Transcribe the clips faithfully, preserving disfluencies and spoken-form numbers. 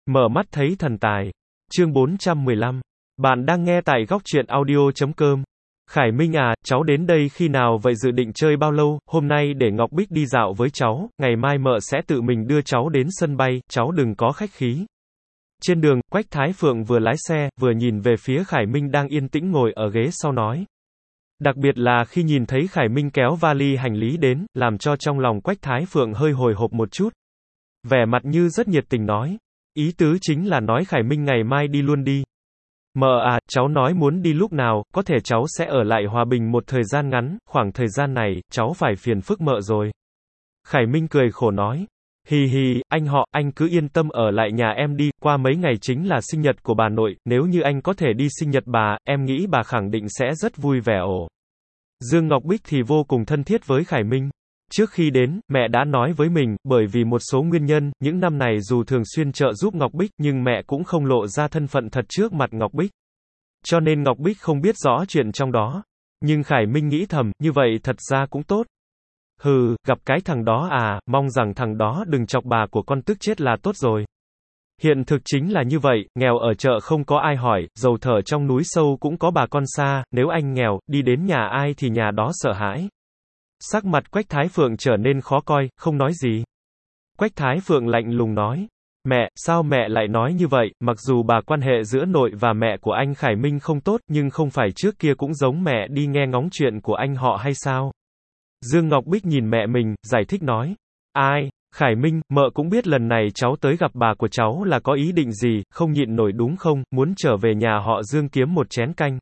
Mở mắt thấy thần tài. Chương bốn trăm mười lăm. Bạn đang nghe tại góc truyện audio chấm com. Khải Minh à, cháu đến đây khi nào vậy, dự định chơi bao lâu? Hôm nay để Ngọc Bích đi dạo với cháu, ngày mai mợ sẽ tự mình đưa cháu đến sân bay, cháu đừng có khách khí. Trên đường, Quách Thái Phượng vừa lái xe, vừa nhìn về phía Khải Minh đang yên tĩnh ngồi ở ghế sau nói. Đặc biệt là khi nhìn thấy Khải Minh kéo vali hành lý đến, làm cho trong lòng Quách Thái Phượng hơi hồi hộp một chút. Vẻ mặt như rất nhiệt tình nói. Ý tứ chính là nói Khải Minh ngày mai đi luôn đi. Mợ à, cháu nói muốn đi lúc nào, có thể cháu sẽ ở lại Hòa Bình một thời gian ngắn, khoảng thời gian này, cháu phải phiền phức mợ rồi. Khải Minh cười khổ nói. Hì hì, anh họ, anh cứ yên tâm ở lại nhà em đi, qua mấy ngày chính là sinh nhật của bà nội, nếu như anh có thể đi sinh nhật bà, em nghĩ bà khẳng định sẽ rất vui vẻ ổ. Dương Ngọc Bích thì vô cùng thân thiết với Khải Minh. Trước khi đến, mẹ đã nói với mình, bởi vì một số nguyên nhân, những năm này dù thường xuyên trợ giúp Ngọc Bích, nhưng mẹ cũng không lộ ra thân phận thật trước mặt Ngọc Bích. Cho nên Ngọc Bích không biết rõ chuyện trong đó. Nhưng Khải Minh nghĩ thầm, như vậy thật ra cũng tốt. Hừ, gặp cái thằng đó à, mong rằng thằng đó đừng chọc bà của con tức chết là tốt rồi. Hiện thực chính là như vậy, nghèo ở chợ không có ai hỏi, dầu thở trong núi sâu cũng có bà con xa, nếu anh nghèo, đi đến nhà ai thì nhà đó sợ hãi. Sắc mặt Quách Thái Phượng trở nên khó coi, không nói gì. Quách Thái Phượng lạnh lùng nói. Mẹ, sao mẹ lại nói như vậy, mặc dù bà quan hệ giữa nội và mẹ của anh Khải Minh không tốt, nhưng không phải trước kia cũng giống mẹ đi nghe ngóng chuyện của anh họ hay sao? Dương Ngọc Bích nhìn mẹ mình, giải thích nói. Ai? Khải Minh, mợ cũng biết lần này cháu tới gặp bà của cháu là có ý định gì, không nhịn nổi đúng không, muốn trở về nhà họ Dương kiếm một chén canh.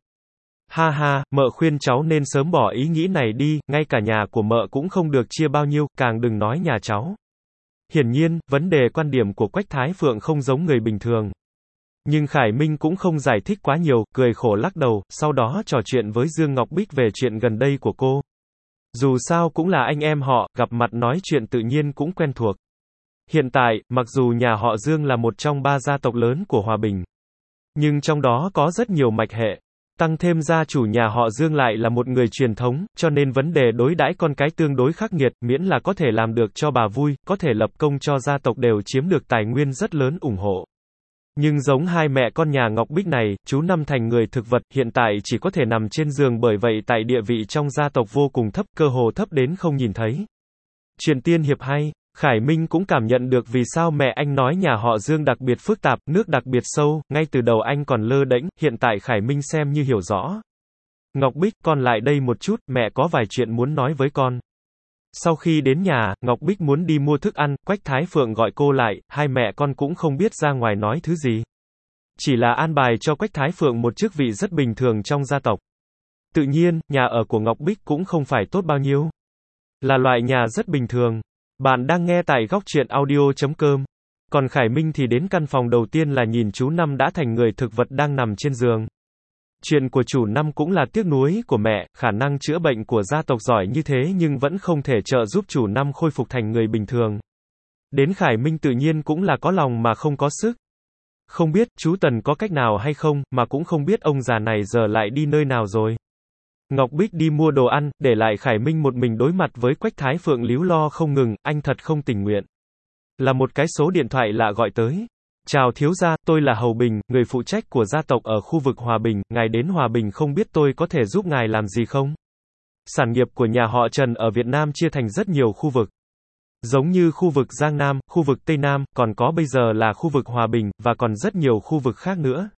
Ha ha, mợ khuyên cháu nên sớm bỏ ý nghĩ này đi, ngay cả nhà của mợ cũng không được chia bao nhiêu, càng đừng nói nhà cháu. Hiển nhiên, vấn đề quan điểm của Quách Thái Phượng không giống người bình thường. Nhưng Khải Minh cũng không giải thích quá nhiều, cười khổ lắc đầu, sau đó trò chuyện với Dương Ngọc Bích về chuyện gần đây của cô. Dù sao cũng là anh em họ, gặp mặt nói chuyện tự nhiên cũng quen thuộc. Hiện tại, mặc dù nhà họ Dương là một trong ba gia tộc lớn của Hòa Bình, nhưng trong đó có rất nhiều mạch hệ. Tăng thêm gia chủ nhà họ Dương lại là một người truyền thống, cho nên vấn đề đối đãi con cái tương đối khắc nghiệt, miễn là có thể làm được cho bà vui, có thể lập công cho gia tộc đều chiếm được tài nguyên rất lớn ủng hộ. Nhưng giống hai mẹ con nhà Ngọc Bích này, chú Năm thành người thực vật, hiện tại chỉ có thể nằm trên giường, bởi vậy tại địa vị trong gia tộc vô cùng thấp, cơ hồ thấp đến không nhìn thấy. Chuyện tiên hiệp hay. Khải Minh cũng cảm nhận được vì sao mẹ anh nói nhà họ Dương đặc biệt phức tạp, nước đặc biệt sâu, ngay từ đầu anh còn lơ đễnh, hiện tại Khải Minh xem như hiểu rõ. Ngọc Bích, con lại đây một chút, mẹ có vài chuyện muốn nói với con. Sau khi đến nhà, Ngọc Bích muốn đi mua thức ăn, Quách Thái Phượng gọi cô lại, hai mẹ con cũng không biết ra ngoài nói thứ gì. Chỉ là an bài cho Quách Thái Phượng một chức vị rất bình thường trong gia tộc. Tự nhiên, nhà ở của Ngọc Bích cũng không phải tốt bao nhiêu. Là loại nhà rất bình thường. Bạn đang nghe tại góc truyện audio chấm com. Còn Khải Minh thì đến căn phòng đầu tiên là nhìn chú Năm đã thành người thực vật đang nằm trên giường. Chuyện của chủ Năm cũng là tiếc nuối của mẹ, khả năng chữa bệnh của gia tộc giỏi như thế nhưng vẫn không thể trợ giúp chủ Năm khôi phục thành người bình thường. Đến Khải Minh tự nhiên cũng là có lòng mà không có sức. Không biết chú Tần có cách nào hay không, mà cũng không biết ông già này giờ lại đi nơi nào rồi. Ngọc Bích đi mua đồ ăn, để lại Khải Minh một mình đối mặt với Quách Thái Phượng líu lo không ngừng, anh thật không tình nguyện. Là một cái số điện thoại lạ gọi tới. Chào thiếu gia, tôi là Hầu Bình, người phụ trách của gia tộc ở khu vực Hòa Bình, ngài đến Hòa Bình không biết tôi có thể giúp ngài làm gì không? Sản nghiệp của nhà họ Trần ở Việt Nam chia thành rất nhiều khu vực. Giống như khu vực Giang Nam, khu vực Tây Nam, còn có bây giờ là khu vực Hòa Bình, và còn rất nhiều khu vực khác nữa.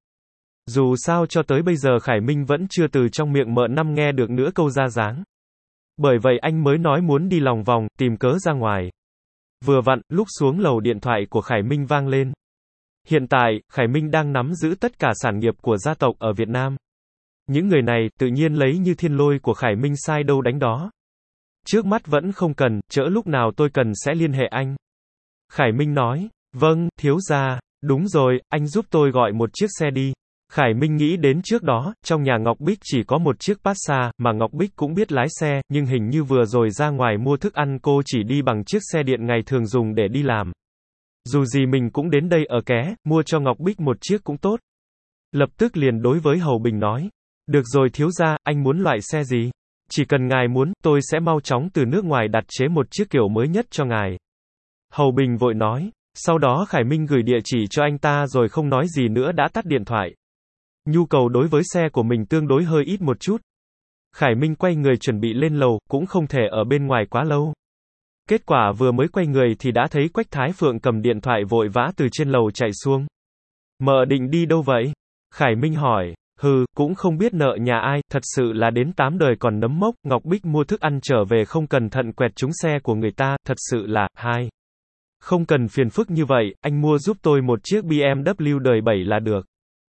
Dù sao cho tới bây giờ Khải Minh vẫn chưa từ trong miệng mợ Năm nghe được nữa câu ra dáng. Bởi vậy anh mới nói muốn đi lòng vòng, tìm cớ ra ngoài. Vừa vặn, lúc xuống lầu điện thoại của Khải Minh vang lên. Hiện tại, Khải Minh đang nắm giữ tất cả sản nghiệp của gia tộc ở Việt Nam. Những người này, tự nhiên lấy như thiên lôi của Khải Minh sai đâu đánh đó. Trước mắt vẫn không cần, chỡ lúc nào tôi cần sẽ liên hệ anh. Khải Minh nói, vâng, thiếu gia, đúng rồi, anh giúp tôi gọi một chiếc xe đi. Khải Minh nghĩ đến trước đó, trong nhà Ngọc Bích chỉ có một chiếc Passat, mà Ngọc Bích cũng biết lái xe, nhưng hình như vừa rồi ra ngoài mua thức ăn cô chỉ đi bằng chiếc xe điện ngày thường dùng để đi làm. Dù gì mình cũng đến đây ở ké, mua cho Ngọc Bích một chiếc cũng tốt. Lập tức liền đối với Hầu Bình nói. Được rồi thiếu gia, anh muốn loại xe gì? Chỉ cần ngài muốn, tôi sẽ mau chóng từ nước ngoài đặt chế một chiếc kiểu mới nhất cho ngài. Hầu Bình vội nói. Sau đó Khải Minh gửi địa chỉ cho anh ta rồi không nói gì nữa đã tắt điện thoại. Nhu cầu đối với xe của mình tương đối hơi ít một chút. Khải Minh quay người chuẩn bị lên lầu, cũng không thể ở bên ngoài quá lâu. Kết quả vừa mới quay người thì đã thấy Quách Thái Phượng cầm điện thoại vội vã từ trên lầu chạy xuống. Mợ định đi đâu vậy? Khải Minh hỏi. Hừ, cũng không biết nợ nhà ai, thật sự là đến tám đời còn nấm mốc, Ngọc Bích mua thức ăn trở về không cẩn thận quẹt trúng xe của người ta, thật sự là, hai. Không cần phiền phức như vậy, anh mua giúp tôi một chiếc bê em vê đời bảy là được.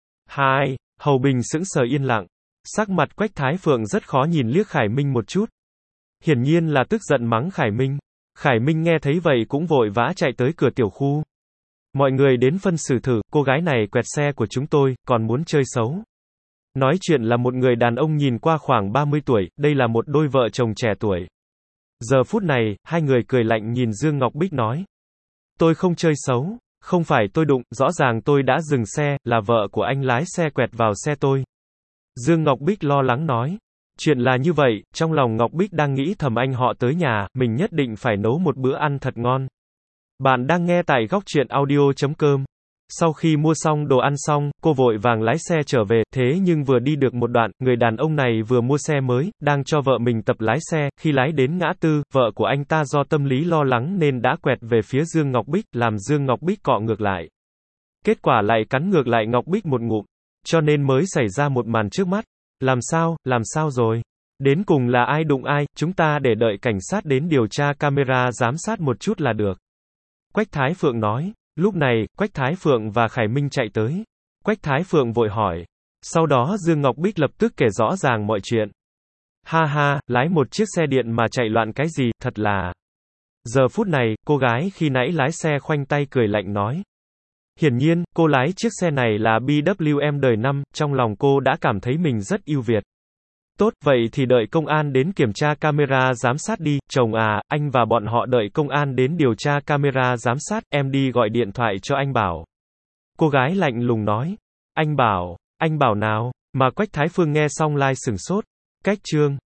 Hai. Hầu Bình sững sờ yên lặng. Sắc mặt Quách Thái Phượng rất khó nhìn liếc Khải Minh một chút. Hiển nhiên là tức giận mắng Khải Minh. Khải Minh nghe thấy vậy cũng vội vã chạy tới cửa tiểu khu. Mọi người đến phân xử thử, cô gái này quẹt xe của chúng tôi, còn muốn chơi xấu. Nói chuyện là một người đàn ông nhìn qua khoảng ba mươi tuổi, đây là một đôi vợ chồng trẻ tuổi. Giờ phút này, hai người cười lạnh nhìn Dương Ngọc Bích nói. Tôi không chơi xấu, không phải tôi đụng, rõ ràng tôi đã dừng xe, là vợ của anh lái xe quẹt vào xe tôi. Dương Ngọc Bích lo lắng nói. Chuyện là như vậy, trong lòng Ngọc Bích đang nghĩ thầm anh họ tới nhà, mình nhất định phải nấu một bữa ăn thật ngon. Bạn đang nghe tại góc truyện audio chấm com. Sau khi mua xong đồ ăn xong, cô vội vàng lái xe trở về, thế nhưng vừa đi được một đoạn, người đàn ông này vừa mua xe mới, đang cho vợ mình tập lái xe, khi lái đến ngã tư, vợ của anh ta do tâm lý lo lắng nên đã quẹt về phía Dương Ngọc Bích, làm Dương Ngọc Bích cọ ngược lại. Kết quả lại cắn ngược lại Ngọc Bích một ngụm, cho nên mới xảy ra một màn trước mắt. Làm sao, làm sao rồi? Đến cùng là ai đụng ai, chúng ta để đợi cảnh sát đến điều tra camera giám sát một chút là được. Quách Thái Phượng nói. Lúc này, Quách Thái Phượng và Khải Minh chạy tới. Quách Thái Phượng vội hỏi. Sau đó Dương Ngọc Bích lập tức kể rõ ràng mọi chuyện. Ha ha, lái một chiếc xe điện mà chạy loạn cái gì, thật là... Giờ phút này, cô gái khi nãy lái xe khoanh tay cười lạnh nói. Hiển nhiên, cô lái chiếc xe này là bê vê em đời năm, trong lòng cô đã cảm thấy mình rất ưu việt. Tốt, vậy thì đợi công an đến kiểm tra camera giám sát đi, chồng à, anh và bọn họ đợi công an đến điều tra camera giám sát, em đi gọi điện thoại cho anh Bảo. Cô gái lạnh lùng nói. Anh Bảo, anh Bảo nào? Mà Quách Thái Phương nghe xong lai sửng sốt. Cách chương.